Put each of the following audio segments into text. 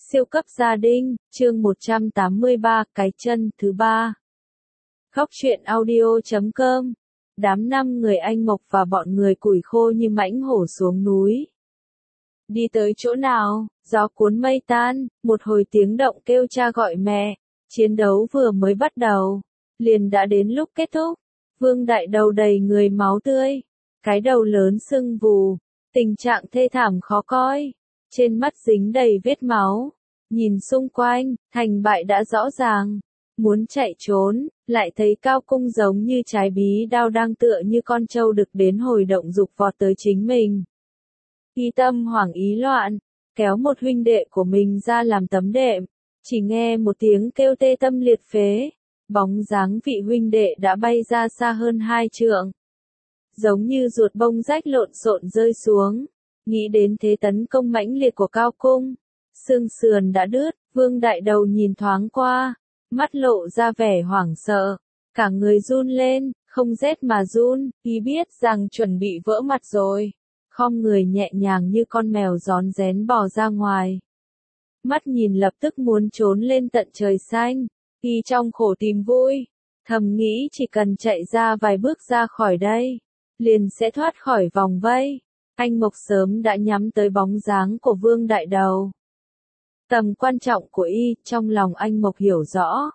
Siêu cấp gia đình, chương 183, cái chân thứ ba. Góc truyện audio.com. Đám 5 người anh Mộc và bọn người củi khô như mãnh hổ xuống núi. Đi tới chỗ nào, gió cuốn mây tan, một hồi tiếng động kêu cha gọi mẹ. Chiến đấu vừa mới bắt đầu, liền đã đến lúc kết thúc. Vương Đại Đầu đầy người máu tươi, cái đầu lớn sưng vù, tình trạng thê thảm khó coi. Trên mắt dính đầy vết máu, nhìn xung quanh, thành bại đã rõ ràng. Muốn chạy trốn, lại thấy Cao Cung giống như trái bí đao đang tựa như con trâu đực đến hồi động dục vọt tới chính mình. Y tâm hoảng ý loạn, kéo một huynh đệ của mình ra làm tấm đệm, chỉ nghe một tiếng kêu tê tâm liệt phế, bóng dáng vị huynh đệ đã bay ra xa hơn 2 trượng. Giống như ruột bông rách lộn xộn rơi xuống. Nghĩ đến thế tấn công mãnh liệt của Cao Cung, xương sườn đã đứt, Vương Đại Đầu nhìn thoáng qua, mắt lộ ra vẻ hoảng sợ, cả người run lên, không rét mà run, y biết rằng chuẩn bị vỡ mặt rồi, khom người nhẹ nhàng như con mèo rón rén bò ra ngoài. Mắt nhìn lập tức muốn trốn lên tận trời xanh, y trong khổ tìm vui, thầm nghĩ chỉ cần chạy ra vài bước ra khỏi đây, liền sẽ thoát khỏi vòng vây. Anh Mộc sớm đã nhắm tới bóng dáng của Vương Đại Đầu. Tầm quan trọng của y, trong lòng anh Mộc hiểu rõ.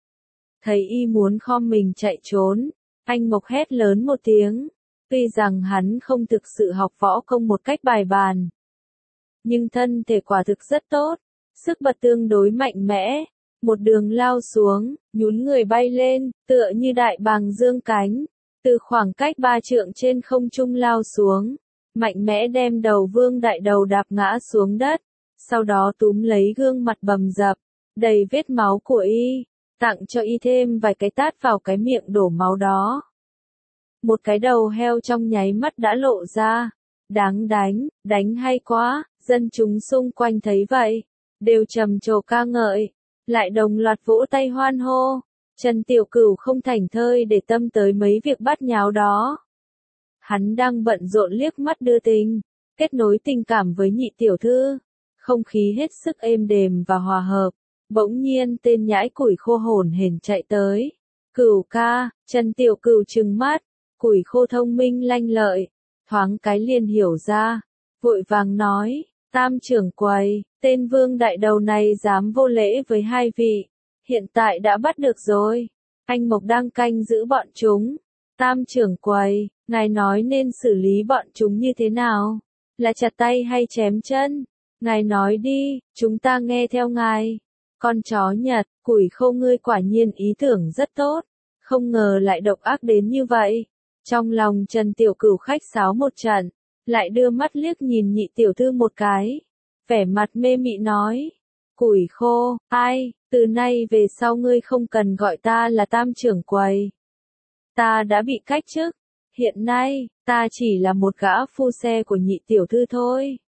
Thấy y muốn khom mình chạy trốn, anh Mộc hét lớn một tiếng. Tuy rằng hắn không thực sự học võ công một cách bài bàn, nhưng thân thể quả thực rất tốt, sức bật tương đối mạnh mẽ. Một đường lao xuống, nhún người bay lên, tựa như đại bàng dương cánh, từ khoảng cách 3 trượng trên không trung lao xuống. Mạnh mẽ đem đầu Vương Đại Đầu đạp ngã xuống đất, sau đó túm lấy gương mặt bầm dập, đầy vết máu của y, tặng cho y thêm vài cái tát vào cái miệng đổ máu đó. Một cái đầu heo trong nháy mắt đã lộ ra, đáng đánh, đánh hay quá, dân chúng xung quanh thấy vậy, đều trầm trồ ca ngợi, lại đồng loạt vỗ tay hoan hô. Trần Tiểu Cửu không thảnh thơi để tâm tới mấy việc bát nháo đó. Hắn đang bận rộn liếc mắt đưa tình, kết nối tình cảm với nhị tiểu thư, không khí hết sức êm đềm và hòa hợp. Bỗng nhiên tên nhãi củi khô hổn hển chạy tới. Cửu ca, Trần Tiểu Cửu trừng mắt, củi khô thông minh lanh lợi, thoáng cái liền hiểu ra, vội vàng nói, Tam trưởng quầy, tên Vương Đại Đầu này dám vô lễ với hai vị, hiện tại đã bắt được rồi, anh Mộc đang canh giữ bọn chúng. Tam trưởng quầy, ngài nói nên xử lý bọn chúng như thế nào? Là chặt tay hay chém chân? Ngài nói đi, chúng ta nghe theo ngài. Con chó Nhật, củi khô ngươi quả nhiên ý tưởng rất tốt, không ngờ lại độc ác đến như vậy. Trong lòng Trần Tiểu Cửu khách sáo một trận, lại đưa mắt liếc nhìn nhị tiểu thư một cái, vẻ mặt mê mị nói, củi khô, ai, từ nay về sau ngươi không cần gọi ta là Tam trưởng quầy. Ta đã bị cách chức, hiện nay, ta chỉ là một gã phu xe của nhị tiểu thư thôi.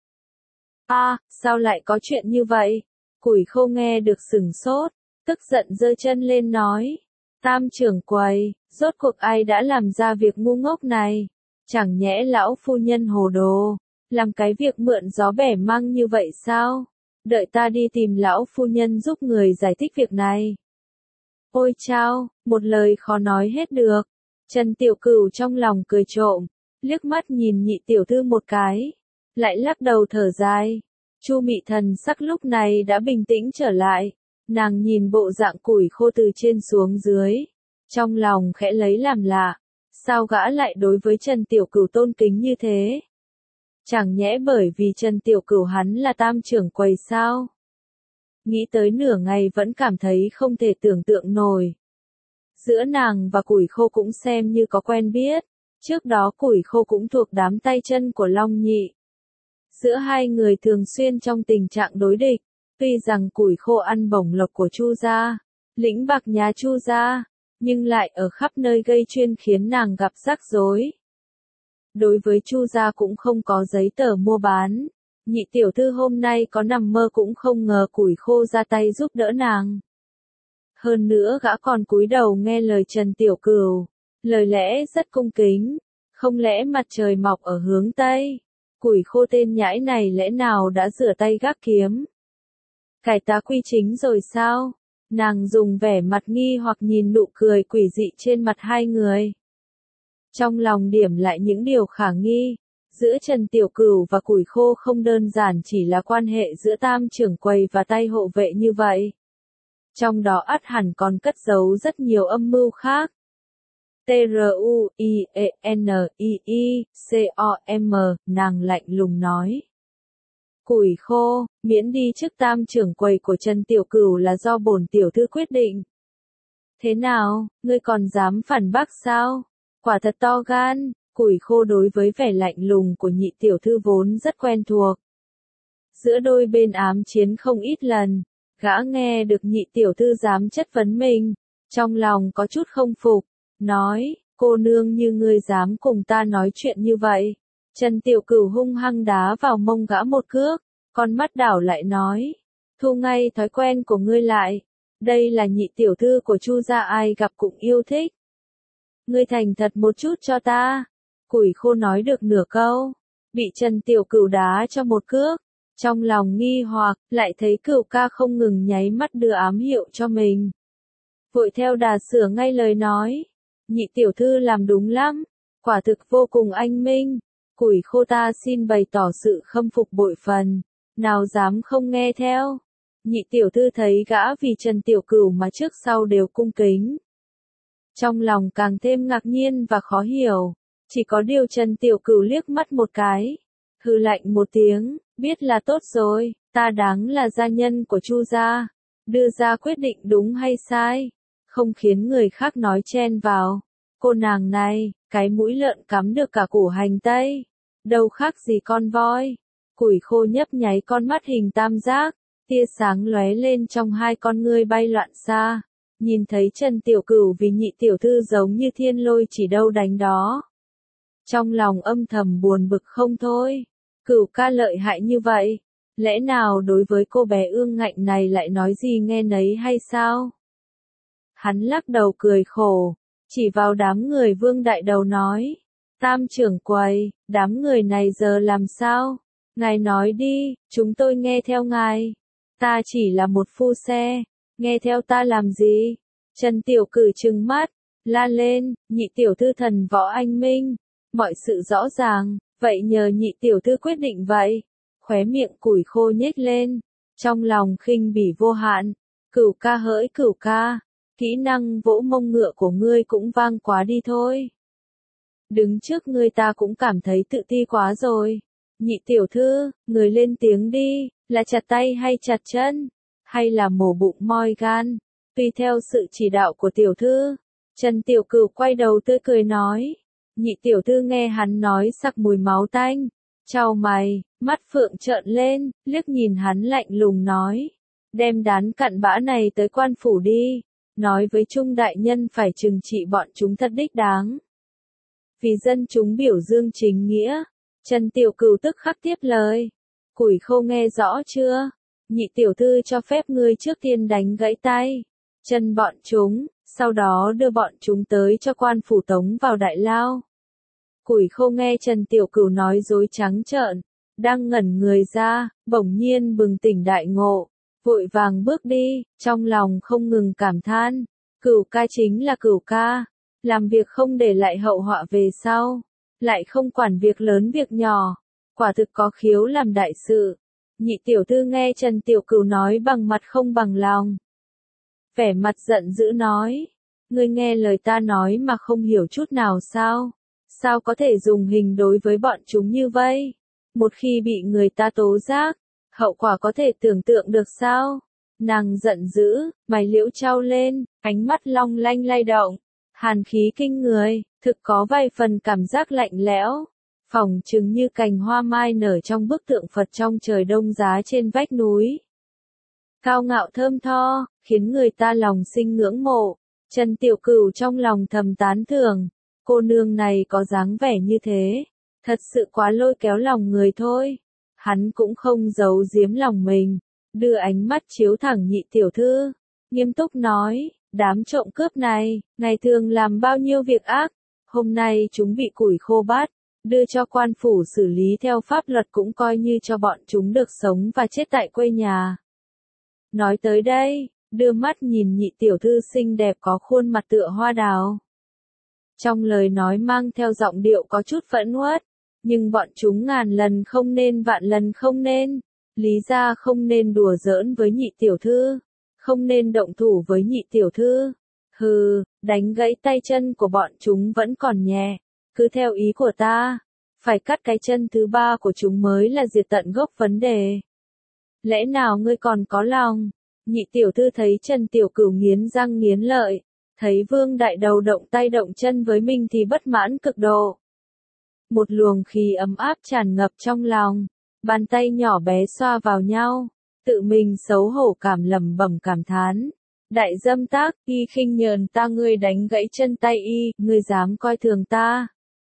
Sao lại có chuyện như vậy? Củi khô nghe được sửng sốt, tức giận giơ chân lên nói. Tam trưởng quầy, rốt cuộc ai đã làm ra việc ngu ngốc này? Chẳng nhẽ lão phu nhân hồ đồ, làm cái việc mượn gió bẻ măng như vậy sao? Đợi ta đi tìm lão phu nhân giúp người giải thích việc này. Ôi chao, một lời khó nói hết được. Trần Tiểu Cửu trong lòng cười trộm, liếc mắt nhìn nhị tiểu thư một cái, lại lắc đầu thở dài. Chu Mị thần sắc lúc này đã bình tĩnh trở lại, nàng nhìn bộ dạng củi khô từ trên xuống dưới, trong lòng khẽ lấy làm lạ, sao gã lại đối với Trần Tiểu Cửu tôn kính như thế? Chẳng nhẽ bởi vì Trần Tiểu Cửu hắn là tam trưởng quầy sao? Nghĩ tới nửa ngày vẫn cảm thấy không thể tưởng tượng nổi. Giữa nàng và củi khô cũng xem như có quen biết, trước đó củi khô cũng thuộc đám tay chân của Long Nhị. Giữa hai người thường xuyên trong tình trạng đối địch, tuy rằng củi khô ăn bổng lộc của Chu gia, lĩnh bạc nhà Chu gia, nhưng lại ở khắp nơi gây chuyên khiến nàng gặp rắc rối. Đối với Chu gia cũng không có giấy tờ mua bán, nhị tiểu thư hôm nay có nằm mơ cũng không ngờ củi khô ra tay giúp đỡ nàng. Hơn nữa gã còn cúi đầu nghe lời Trần Tiểu Cửu, lời lẽ rất cung kính, không lẽ mặt trời mọc ở hướng Tây? Củi khô tên nhãi này lẽ nào đã rửa tay gác kiếm? Cải tá quy chính rồi sao? Nàng dùng vẻ mặt nghi hoặc nhìn nụ cười quỷ dị trên mặt hai người. Trong lòng điểm lại những điều khả nghi. Giữa Trần Tiểu Cửu và Củi Khô không đơn giản chỉ là quan hệ giữa tam trưởng quầy và tay hộ vệ như vậy. Trong đó ắt hẳn còn cất giấu rất nhiều âm mưu khác. Truienniicom, nàng lạnh lùng nói. Củi Khô, miễn đi chức tam trưởng quầy của Trần Tiểu Cửu là do bổn tiểu thư quyết định. Thế nào, ngươi còn dám phản bác sao? Quả thật to gan. Củi Khô đối với vẻ lạnh lùng của nhị tiểu thư vốn rất quen thuộc. Giữa đôi bên ám chiến không ít lần, gã nghe được nhị tiểu thư dám chất vấn mình, trong lòng có chút không phục, nói, cô nương như ngươi dám cùng ta nói chuyện như vậy. Trần Tiểu Cửu hung hăng đá vào mông gã một cước, con mắt đảo lại nói, thu ngay thói quen của ngươi lại, đây là nhị tiểu thư của Chu gia ai gặp cũng yêu thích. Ngươi thành thật một chút cho ta. Củi Khô nói được nửa câu, bị Trần Tiểu Cửu đá cho một cước, trong lòng nghi hoặc, lại thấy Cửu ca không ngừng nháy mắt đưa ám hiệu cho mình. Vội theo đà sửa ngay lời nói, nhị tiểu thư làm đúng lắm, quả thực vô cùng anh minh, Củi Khô ta xin bày tỏ sự khâm phục bội phần, nào dám không nghe theo. Nhị tiểu thư thấy gã vì Trần Tiểu Cửu mà trước sau đều cung kính. Trong lòng càng thêm ngạc nhiên và khó hiểu. Chỉ có điều Trần Tiểu Cửu liếc mắt một cái, hừ lạnh một tiếng, biết là tốt rồi, ta đáng là gia nhân của Chu gia, đưa ra quyết định đúng hay sai, không khiến người khác nói chen vào. Cô nàng này, cái mũi lợn cắm được cả củ hành tây, đâu khác gì con voi. Củi Khô nhấp nháy con mắt hình tam giác, tia sáng lóe lên trong hai con ngươi bay loạn xa, nhìn thấy Trần Tiểu Cửu vì nhị tiểu thư giống như thiên lôi chỉ đâu đánh đó. Trong lòng âm thầm buồn bực không thôi, Cửu ca lợi hại như vậy, lẽ nào đối với cô bé ương ngạnh này lại nói gì nghe nấy hay sao? Hắn lắc đầu cười khổ, chỉ vào đám người Vương đại đầu nói, tam trưởng quầy, đám người này giờ làm sao? Ngài nói đi, chúng tôi nghe theo ngài, ta chỉ là một phu xe, nghe theo ta làm gì? Trần Tiểu Cửu trừng mắt, la lên, nhị tiểu thư thần võ anh minh. Mọi sự rõ ràng, vậy nhờ nhị tiểu thư quyết định vậy. Khóe miệng Củi Khô nhếch lên, trong lòng khinh bỉ vô hạn. Cửu ca hỡi Cửu ca, kỹ năng vỗ mông ngựa của ngươi cũng vang quá đi thôi. Đứng trước ngươi ta cũng cảm thấy tự ti quá rồi. Nhị tiểu thư, người lên tiếng đi, là chặt tay hay chặt chân, hay là mổ bụng moi gan, tùy theo sự chỉ đạo của tiểu thư. Trần Tiểu Cửu quay đầu tươi cười nói. Nhị tiểu thư nghe hắn nói sặc mùi máu tanh, chau mày, mắt phượng trợn lên, liếc nhìn hắn lạnh lùng nói, đem đám cặn bã này tới quan phủ đi, nói với Trung đại nhân phải trừng trị bọn chúng thật đích đáng. Vì dân chúng biểu dương chính nghĩa, Trần Tiểu Cửu tức khắc tiếp lời, Củi Khô nghe rõ chưa? Nhị tiểu thư cho phép ngươi trước tiên đánh gãy tay, chân bọn chúng, sau đó đưa bọn chúng tới cho quan phủ tống vào đại lao. Củi Khô nghe Trần Tiểu Cửu nói dối trắng trợn, đang ngẩn người ra, bỗng nhiên bừng tỉnh đại ngộ, vội vàng bước đi, trong lòng không ngừng cảm than, Cửu ca chính là Cửu ca, làm việc không để lại hậu họa về sau, lại không quản việc lớn việc nhỏ, quả thực có khiếu làm đại sự. Nhị tiểu thư nghe Trần Tiểu Cửu nói bằng mặt không bằng lòng, vẻ mặt giận dữ nói, ngươi nghe lời ta nói mà không hiểu chút nào sao? Sao có thể dùng hình đối với bọn chúng như vậy? Một khi bị người ta tố giác, hậu quả có thể tưởng tượng được sao? Nàng giận dữ, mày liễu trao lên, ánh mắt long lanh lay động, hàn khí kinh người, thực có vài phần cảm giác lạnh lẽo, phỏng chừng như cành hoa mai nở trong bức tượng Phật trong trời đông giá trên vách núi. Cao ngạo thơm tho, khiến người ta lòng sinh ngưỡng mộ. Trần Tiểu Cửu trong lòng thầm tán thưởng. Cô nương này có dáng vẻ như thế, thật sự quá lôi kéo lòng người thôi. Hắn cũng không giấu giếm lòng mình, đưa ánh mắt chiếu thẳng nhị tiểu thư, nghiêm túc nói, đám trộm cướp này, ngày thường làm bao nhiêu việc ác, hôm nay chúng bị Củi Khô bắt, đưa cho quan phủ xử lý theo pháp luật cũng coi như cho bọn chúng được sống và chết tại quê nhà. Nói tới đây, đưa mắt nhìn nhị tiểu thư xinh đẹp có khuôn mặt tựa hoa đào. Trong lời nói mang theo giọng điệu có chút phẫn uất, nhưng bọn chúng ngàn lần không nên vạn lần không nên. Lý gia không nên đùa giỡn với nhị tiểu thư, không nên động thủ với nhị tiểu thư. Hừ, đánh gãy tay chân của bọn chúng vẫn còn nhẹ, cứ theo ý của ta, phải cắt cái chân thứ ba của chúng mới là diệt tận gốc vấn đề. Lẽ nào ngươi còn có lòng? Nhị tiểu thư thấy Trần Tiểu Cửu nghiến răng nghiến lợi, thấy Vương Đại Đầu động tay động chân với mình thì bất mãn cực độ. Một luồng khí ấm áp tràn ngập trong lòng, bàn tay nhỏ bé xoa vào nhau, tự mình xấu hổ lẩm bẩm cảm thán. Đại dâm tác, y khinh nhờn ta, ngươi đánh gãy chân tay y, ngươi dám coi thường ta.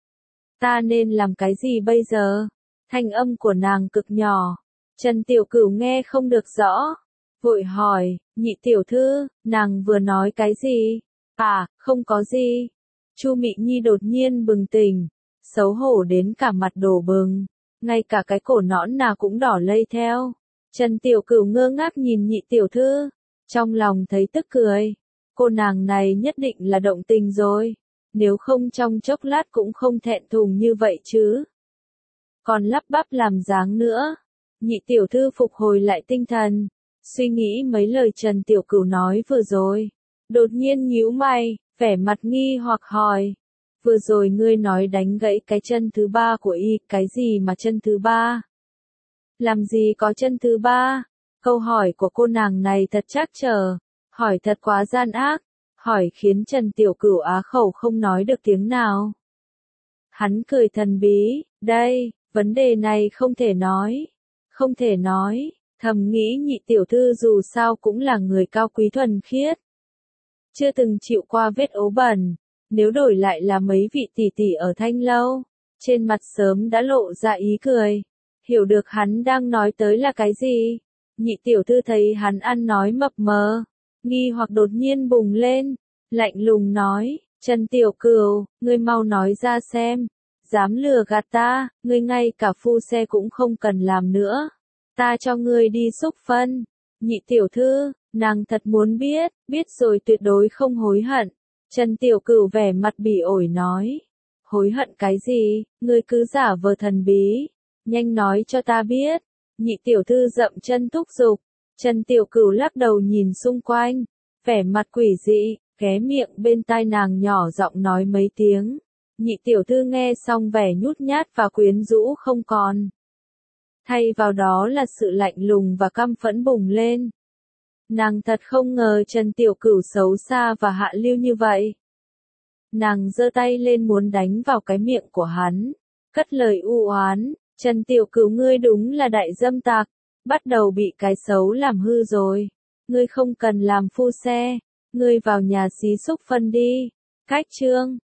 Ta nên làm cái gì bây giờ? Thanh âm của nàng cực nhỏ, Trần Tiểu Cửu nghe không được rõ, vội hỏi, nhị tiểu thư, nàng vừa nói cái gì? À, không có gì. Chu Mị Nhi đột nhiên bừng tỉnh, xấu hổ đến cả mặt đỏ bừng, ngay cả cái cổ nõn nào cũng đỏ lây theo. Trần Tiểu Cửu ngơ ngác nhìn nhị tiểu thư, trong lòng thấy tức cười. Cô nàng này nhất định là động tình rồi, nếu không trong chốc lát cũng không thẹn thùng như vậy chứ. Còn lắp bắp làm dáng nữa. Nhị tiểu thư phục hồi lại tinh thần, suy nghĩ mấy lời Trần Tiểu Cửu nói vừa rồi. Đột nhiên nhíu mày, vẻ mặt nghi hoặc hỏi. Vừa rồi ngươi nói đánh gãy cái chân thứ ba của y, cái gì mà chân thứ ba? Làm gì có chân thứ ba? Câu hỏi của cô nàng này thật trắc trở, hỏi thật quá gian ác, hỏi khiến Trần Tiểu Cửu á khẩu không nói được tiếng nào. Hắn cười thần bí, đây, vấn đề này không thể nói, không thể nói, thầm nghĩ nhị tiểu thư dù sao cũng là người cao quý thuần khiết. Chưa từng chịu qua vết ố bẩn, nếu đổi lại là mấy vị tỷ tỷ ở Thanh Lâu, trên mặt sớm đã lộ ra ý cười, hiểu được hắn đang nói tới là cái gì. Nhị tiểu thư thấy hắn ăn nói mập mờ, nghi hoặc đột nhiên bùng lên, lạnh lùng nói, Trần Tiểu Cửu, ngươi mau nói ra xem, dám lừa gạt ta, ngươi ngay cả phu xe cũng không cần làm nữa, ta cho ngươi đi xúc phân. Nhị tiểu thư, nàng thật muốn biết rồi tuyệt đối không hối hận. Trần Tiểu Cửu vẻ mặt bỉ ổi nói, hối hận cái gì, ngươi cứ giả vờ thần bí, nhanh nói cho ta biết. Nhị tiểu thư dậm chân thúc giục, Trần Tiểu Cửu lắc đầu nhìn xung quanh, vẻ mặt quỷ dị, ghé miệng bên tai nàng nhỏ giọng nói mấy tiếng. Nhị tiểu thư nghe xong vẻ nhút nhát và quyến rũ không còn. Thay vào đó là sự lạnh lùng và căm phẫn bùng lên. Nàng thật không ngờ Trần Tiểu Cửu xấu xa và hạ lưu như vậy. Nàng giơ tay lên muốn đánh vào cái miệng của hắn, cất lời u oán, Trần Tiểu Cửu ngươi đúng là đại dâm tặc, bắt đầu bị cái xấu làm hư rồi. Ngươi không cần làm phu xe, ngươi vào nhà xí xúc phân đi. Cách chương